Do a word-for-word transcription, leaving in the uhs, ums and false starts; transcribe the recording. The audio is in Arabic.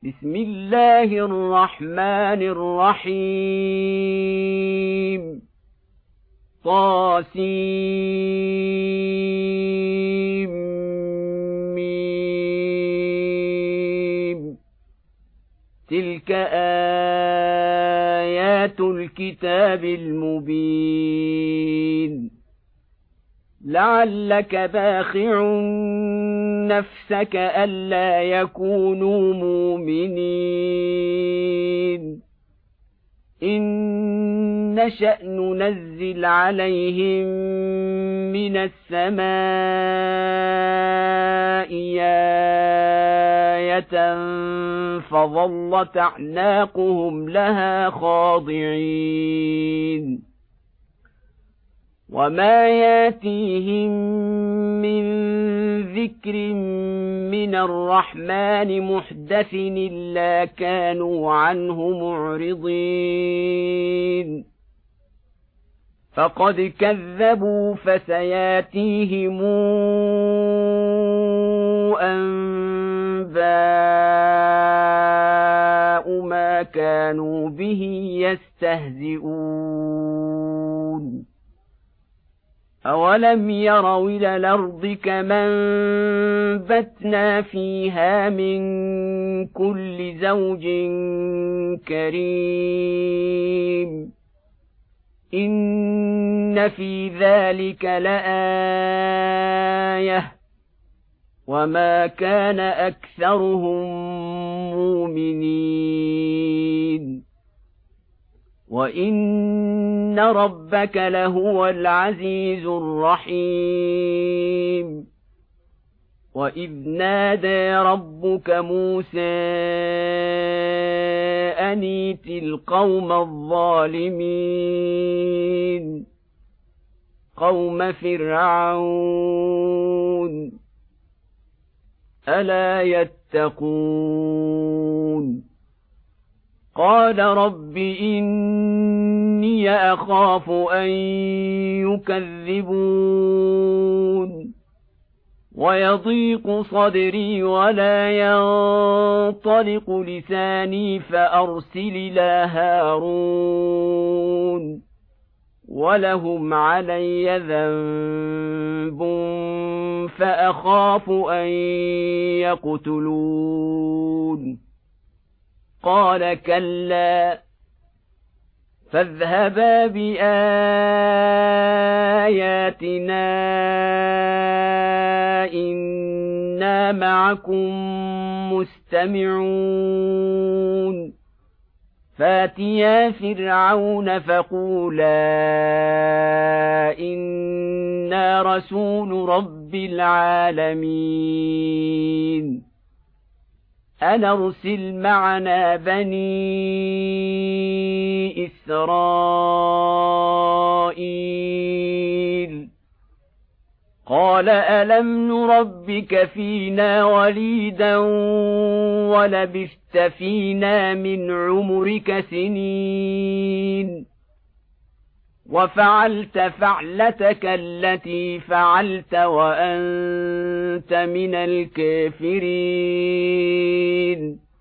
بسم الله الرحمن الرحيم طاسيم تلك آيات الكتاب المبين لعلك باخع نفسك ألا يكونوا مؤمنين إن نشأ ننزل عليهم من السماء آية فظلت أعناقهم لها خاضعين وما ياتيهم من ذكر من الرحمن محدث إلا كانوا عنه معرضين فقد كذبوا فسياتيهم أنباء ما كانوا به يستهزئون أولم يروا إلى الأرض كما أنبتنا فيها من كل زوج كريم إن في ذلك لآية وما كان أكثرهم مؤمنين وإن ربك لهو العزيز الرحيم وإذ نادى ربك موسى أن ائت القوم الظالمين قوم فرعون ألا يتقون قال رب إني أخاف أن يكذبون ويضيق صدري ولا ينطلق لساني فأرسل إلى هارون ولهم علي ذنب فأخاف أن يقتلون قال كلا فاذهبا بآياتنا إنا معكم مستمعون فاتيا فرعون فقولا إنا رسول رب العالمين أن أرسل معنا بني إسرائيل قال ألم نربك فينا وليدا ولبثت فينا من عمرك سنين وفعلت فعلتك التي فعلت وأنت من الكافرين